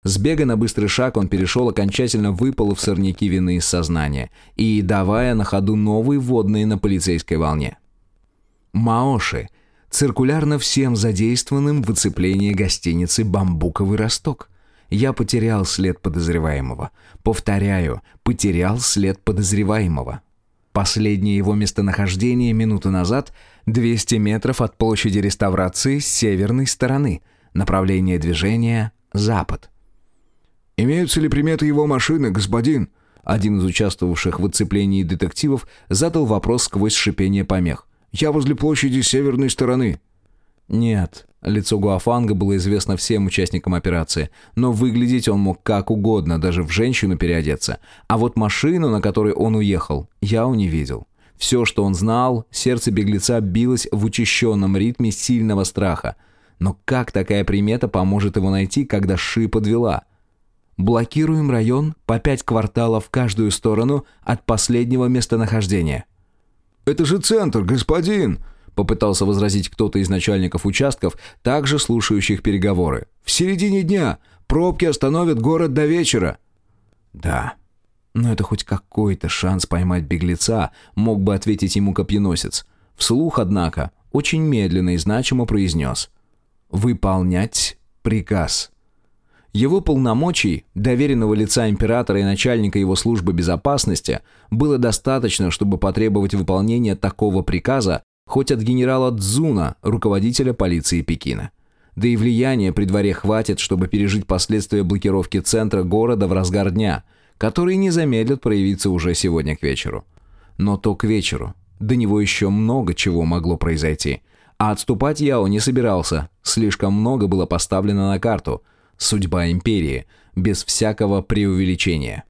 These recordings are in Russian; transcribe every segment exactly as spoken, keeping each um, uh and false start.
С бега на быстрый шаг он перешел, окончательно выпал в сорняки вины из сознания и давая на ходу новые вводные на полицейской волне. Маоши циркулярно всем задействованным в оцеплении гостиницы «Бамбуковый росток». Я потерял след подозреваемого. Повторяю, потерял след подозреваемого. Последнее его местонахождение минуту назад – двести метров от площади реставрации с северной стороны. Направление движения – запад. «Имеются ли приметы его машины, господин?» Один из участвовавших в оцеплении детективов задал вопрос сквозь шипение помех. «Я возле площади с северной стороны». Нет, лицо Гуафанга было известно всем участникам операции, но выглядеть он мог как угодно, даже в женщину переодеться. А вот машину, на которой он уехал, я не видел. Все, что он знал, сердце беглеца билось в учащенном ритме сильного страха. Но как такая примета поможет его найти, когда Ши подвела? Блокируем район по пять кварталов в каждую сторону от последнего местонахождения. «Это же центр, господин!» — попытался возразить кто-то из начальников участков, также слушающих переговоры. «В середине дня! Пробки остановят город до вечера!» «Да, но это хоть какой-то шанс поймать беглеца», — мог бы ответить ему копьеносец. Вслух, однако, очень медленно и значимо произнес: «Выполнять приказ». Его полномочий, доверенного лица императора и начальника его службы безопасности, было достаточно, чтобы потребовать выполнения такого приказа хоть от генерала Цзуна, руководителя полиции Пекина. Да и влияния при дворе хватит, чтобы пережить последствия блокировки центра города в разгар дня, которые не замедлят проявиться уже сегодня к вечеру. Но то к вечеру. До него еще много чего могло произойти. А отступать Яо не собирался. Слишком много было поставлено на карту. Судьба империи, без всякого преувеличения.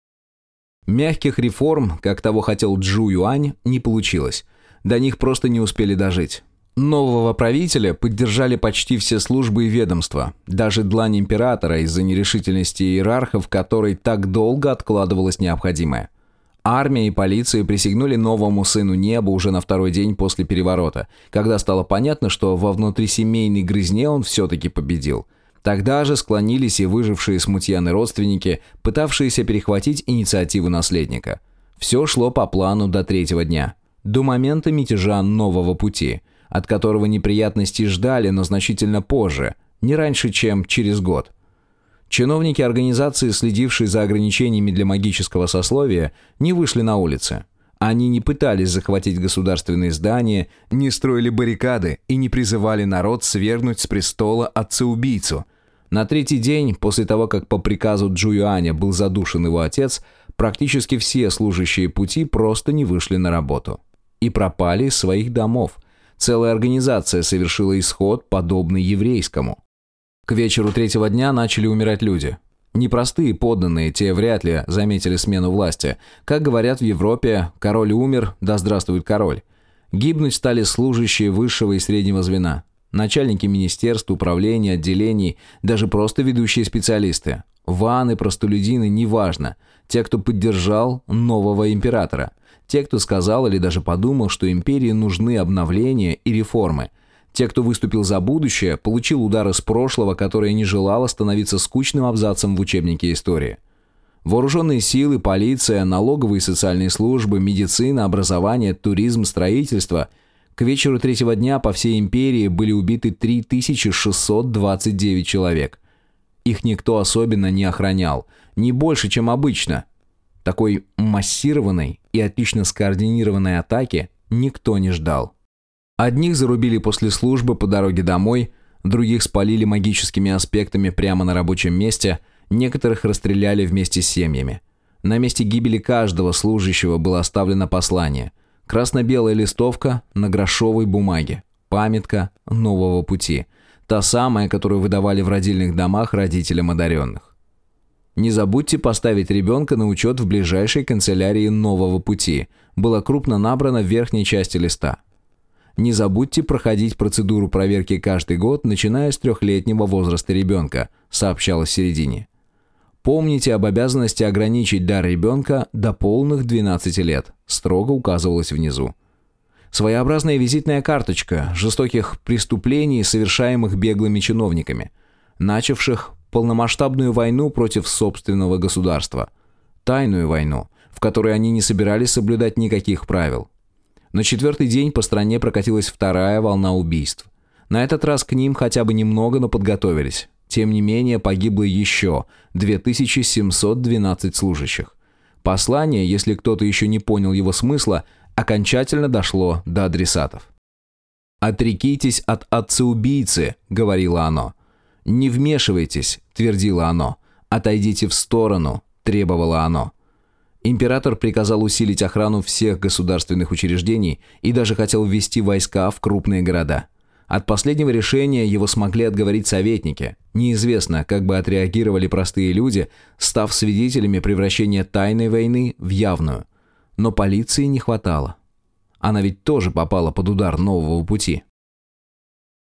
Мягких реформ, как того хотел Чжу Юань, не получилось. До них просто не успели дожить. Нового правителя поддержали почти все службы и ведомства, даже длань императора из-за нерешительности иерархов, которой так долго откладывалось необходимое. Армия и полиция присягнули новому сыну неба уже на второй день после переворота, когда стало понятно, что во внутрисемейной грызне он все-таки победил. Тогда же склонились и выжившие смутьяны родственники, пытавшиеся перехватить инициативу наследника. Все шло по плану до третьего дня, до момента мятежа нового пути, от которого неприятностей ждали, но значительно позже, не раньше, чем через год. Чиновники организации, следившие за ограничениями для магического сословия, не вышли на улицы. Они не пытались захватить государственные здания, не строили баррикады и не призывали народ свергнуть с престола отца-убийцу. На третий день, после того, как по приказу Чжу Юаня был задушен его отец, практически все служащие пути просто не вышли на работу. И пропали из своих домов. Целая организация совершила исход, подобный еврейскому. К вечеру третьего дня начали умирать люди. Непростые подданные, те вряд ли заметили смену власти. Как говорят в Европе, король умер, да здравствует король. Гибнуть стали служащие высшего и среднего звена. Начальники министерств, управлений, отделений, даже просто ведущие специалисты. Ваны, простолюдины, неважно. Те, кто поддержал нового императора. Те, кто сказал или даже подумал, что империи нужны обновления и реформы. Те, кто выступил за будущее, получил удар из прошлого, которое не желало становиться скучным абзацем в учебнике истории. Вооруженные силы, полиция, налоговые и социальные службы, медицина, образование, туризм, строительство. К вечеру третьего дня по всей империи были убиты три тысячи шестьсот двадцать девять человек. Их никто особенно не охранял, не больше, чем обычно. Такой массированной и отлично скоординированной атаки никто не ждал. Одних зарубили после службы по дороге домой, других спалили магическими аспектами прямо на рабочем месте, некоторых расстреляли вместе с семьями. На месте гибели каждого служащего было оставлено послание. Красно-белая листовка на грошовой бумаге. Памятка нового пути. Та самая, которую выдавали в родильных домах родителям одаренных. Не забудьте поставить ребенка на учет в ближайшей канцелярии нового пути. Было крупно набрано в верхней части листа. Не забудьте проходить процедуру проверки каждый год, начиная с трехлетнего возраста ребенка, сообщалось в середине. Помните об обязанности ограничить дар ребенка до полных двенадцати лет, строго указывалось внизу. Своеобразная визитная карточка жестоких преступлений, совершаемых беглыми чиновниками, начавших полномасштабную войну против собственного государства. Тайную войну, в которой они не собирались соблюдать никаких правил. На четвертый день по стране прокатилась вторая волна убийств. На этот раз к ним хотя бы немного, но подготовились. Тем не менее, погибло еще две тысячи семьсот двенадцать служащих. Послание, если кто-то еще не понял его смысла, окончательно дошло до адресатов. «Отрекитесь от отца-убийцы», — говорило оно. «Не вмешивайтесь», — твердило оно. «Отойдите в сторону», — требовало оно. Император приказал усилить охрану всех государственных учреждений и даже хотел ввести войска в крупные города. От последнего решения его смогли отговорить советники. Неизвестно, как бы отреагировали простые люди, став свидетелями превращения тайной войны в явную. Но полиции не хватало. Она ведь тоже попала под удар нового пути.